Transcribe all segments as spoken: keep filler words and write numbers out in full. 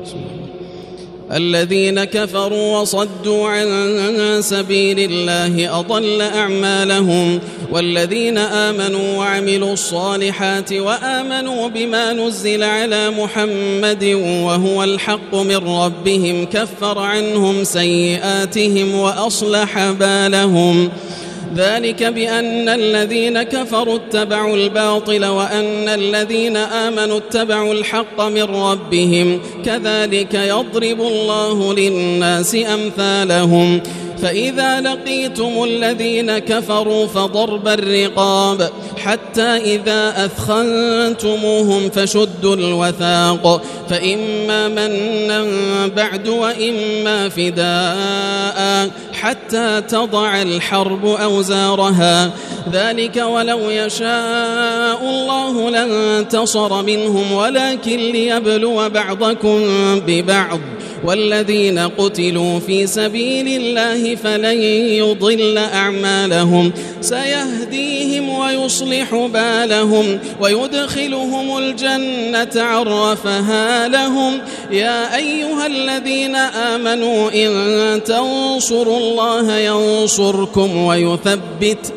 الذين كفروا وصدوا عن سبيل الله أضل أعمالهم والذين آمنوا وعملوا الصالحات وآمنوا بما نزل على محمد وهو الحق من ربهم كفر عنهم سيئاتهم وأصلح بالهم ذلك بأن الذين كفروا اتبعوا الباطل وأن الذين آمنوا اتبعوا الحق من ربهم كذلك يضرب الله للناس أمثالهم فإذا لقيتم الذين كفروا فضرب الرقاب حتى إذا أثخنتموهم فشدوا الوثاق فإما منا بعد وإما فداء حتى تضع الحرب أوزارها ذلك ولو يشاء الله لانتصر منهم ولكن ليبلو بعضكم ببعض والذين قتلوا في سبيل الله فلن يضل أعمالهم سيهديهم ويصلح بالهم ويدخلهم الجنة عرفها لهم يا أيها الذين آمنوا إن تنصروا الله ينصركم ويثبت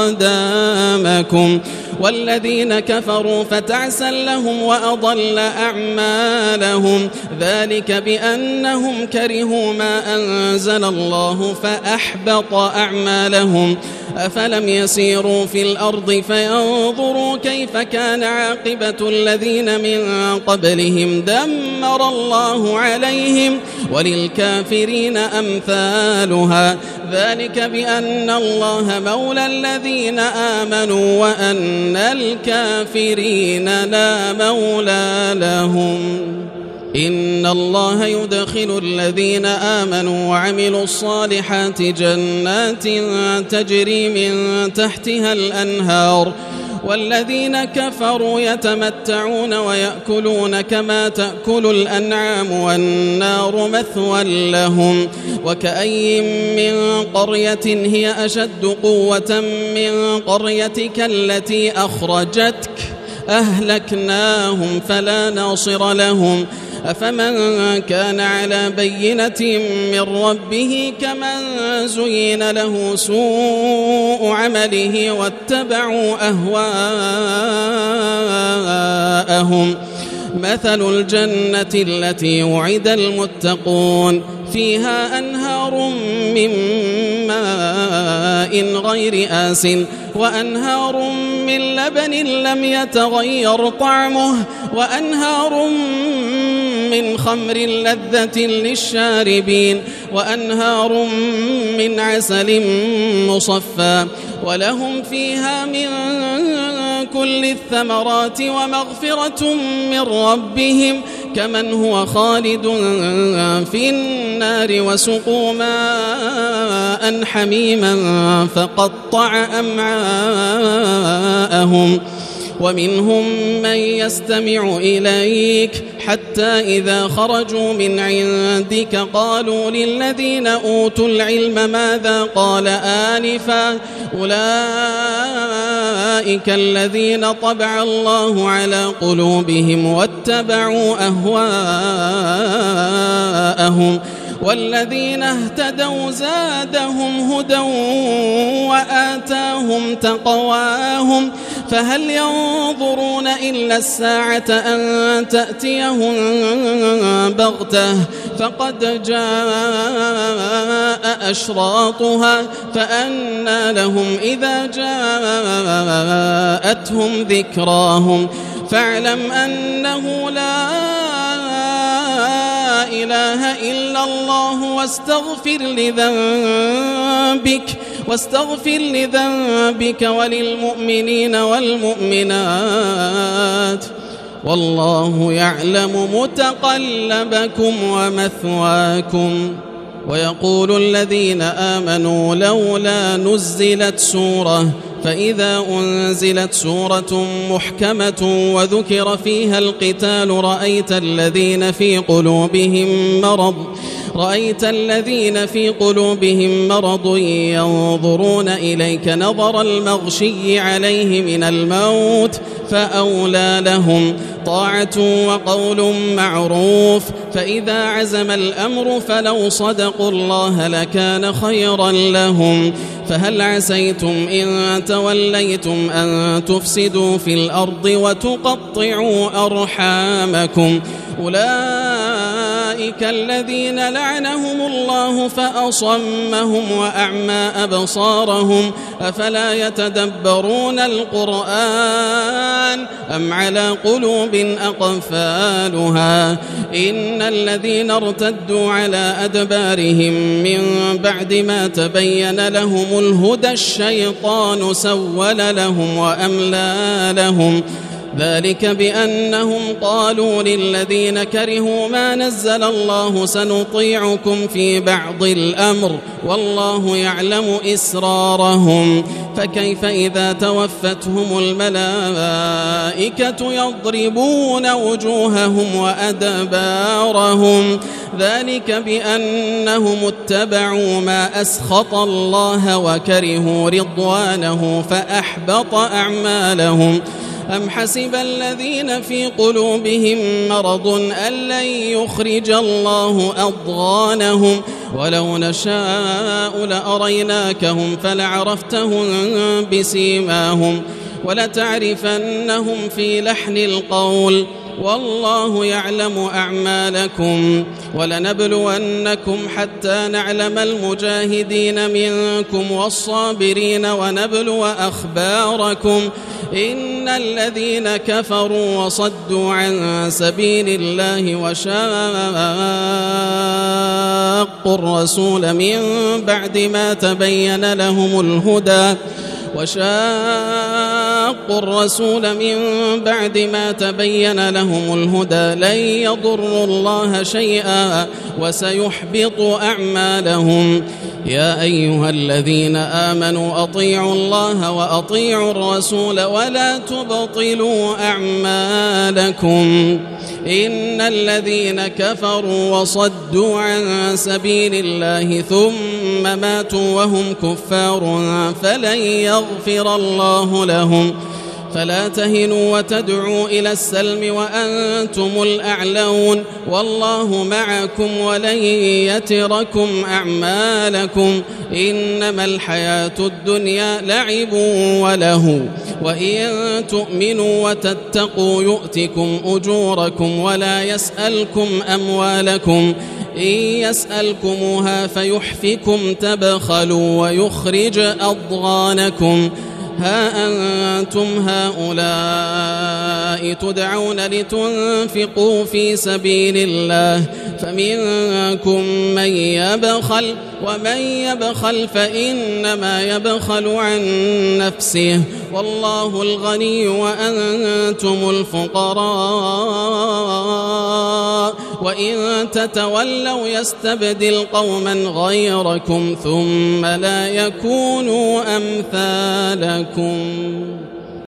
أقدامكم والذين كفروا فتعسا لهم وأضل أعمالهم ذلك بأنهم كرهوا ما أنزل الله فأحبط أعمالهم أفلم يسيروا في الأرض فينظروا كيف كان عاقبة الذين من قبلهم دمر الله عليهم وللكافرين أمثالها ذلك بأن الله مولى الذين آمنوا وأن الكافرين لا مولى لهم إن الله يدخل الذين آمنوا وعملوا الصالحات جنات تجري من تحتها الأنهار والذين كفروا يتمتعون ويأكلون كما تأكل الأنعام والنار مثوى لهم وكأي من قرية هي أشد قوة من قريتك التي أخرجتك أهلكناهم فلا ناصر لهم أفمن كان على بينة من ربه كمن زين له سوء عمله واتبعوا أهواءهم مثل الجنة التي وعد المتقون فيها أنهار من ماء غير آسٍ وأنهار من لبن لم يتغير طعمه وأنهار من خمر لذة للشاربين وأنهار من عسل مصفى ولهم فيها من كل الثمرات ومغفرة من ربهم كمن هو خالد في النار وسقوا ماء حميما فقطع أمعاءهم ومنهم من يستمع إليك حتى إذا خرجوا من عندك قالوا للذين أوتوا العلم ماذا قال آنفا أولئك الذين طبع الله على قلوبهم واتبعوا أهواءهم والذين اهتدوا زادهم هدى وآتاهم تقواهم فهل ينظرون إلا الساعة أن تأتيهم بغتة فقد جاء أشراطها فأنى لهم إذا جاءتهم ذكراهم فاعلم أنه لا إله إلا الله واستغفر لذنبك واستغفر لذنبك وللمؤمنين والمؤمنات والله يعلم متقلبكم ومثواكم ويقول الذين آمنوا لولا نزلت سورة فإذا أنزلت سورة محكمة وذكر فيها القتال رأيت الذين في قلوبهم مرض رأيت الذين في قلوبهم مرض ينظرون إليك نظر المغشي عليه من الموت فأولى لهم طاعة وقول معروف فإذا عزم الأمر فلو صدقوا الله لكان خيرا لهم. فهل عسيتم إن توليتم أن تفسدوا في الأرض وتقطعوا أرحامكم؟ أولئك الذين لعنهم الله فأصمهم وأعمى أبصارهم أفلا يتدبرون القرآن أم على قلوب أقفالها؟ إن الذين ارتدوا على أدبارهم من بعد ما تبين لهم الهدى الشيطان سول لهم وأملى لهم، ذلك بأنهم قالوا للذين كرهوا ما نزل الله سنطيعكم في بعض الأمر والله يعلم إسرارهم. فكيف إذا توفتهم الملائكة يضربون وجوههم وأدبارهم، ذلك بأنهم اتبعوا ما أسخط الله وكرهوا رضوانه فأحبط أعمالهم. أم حسب الذين في قلوبهم مرض أن لن يخرج الله أضغانهم ولو نشاء لأريناكهم فلعرفتهم بسيماهم ولتعرفنهم في لحن القول والله يعلم أعمالكم. ولنبلونكم حتى نعلم المجاهدين منكم والصابرين ونبلو أخباركم. إن الذين كفروا وصدوا عن سبيل الله وشاقوا الرسول من بعد ما تبين لهم الهدى وشاقوا الرسول من بعد ما تبين لهم الهدى لن يضروا الله شيئا وسيحبط أعمالهم. يا أيها الذين آمنوا أطيعوا الله وأطيعوا الرسول ولا تبطلوا أعمالكم. إن الذين كفروا وصدوا عن سبيل الله ثم ماتوا وهم كفار فلن يغفر الله لهم. فلا تهنوا وتدعوا إلى السلم وأنتم الأعلون والله معكم ولن يتركم أعمالكم. إنما الحياة الدنيا لعب وله وإن تؤمنوا وتتقوا يؤتكم أجوركم ولا يسألكم أموالكم. إن يسألكموها فيحفكم تبخلوا ويخرج أضغانكم. ها أنتم هؤلاء تدعون لتنفقوا في سبيل الله فمنكم من يبخل ومن يبخل فإنما يبخل عن نفسه والله الغني وأنتم الفقراء وإن تتولوا يستبدل قوما غيركم ثم لا يكونوا أمثالكم.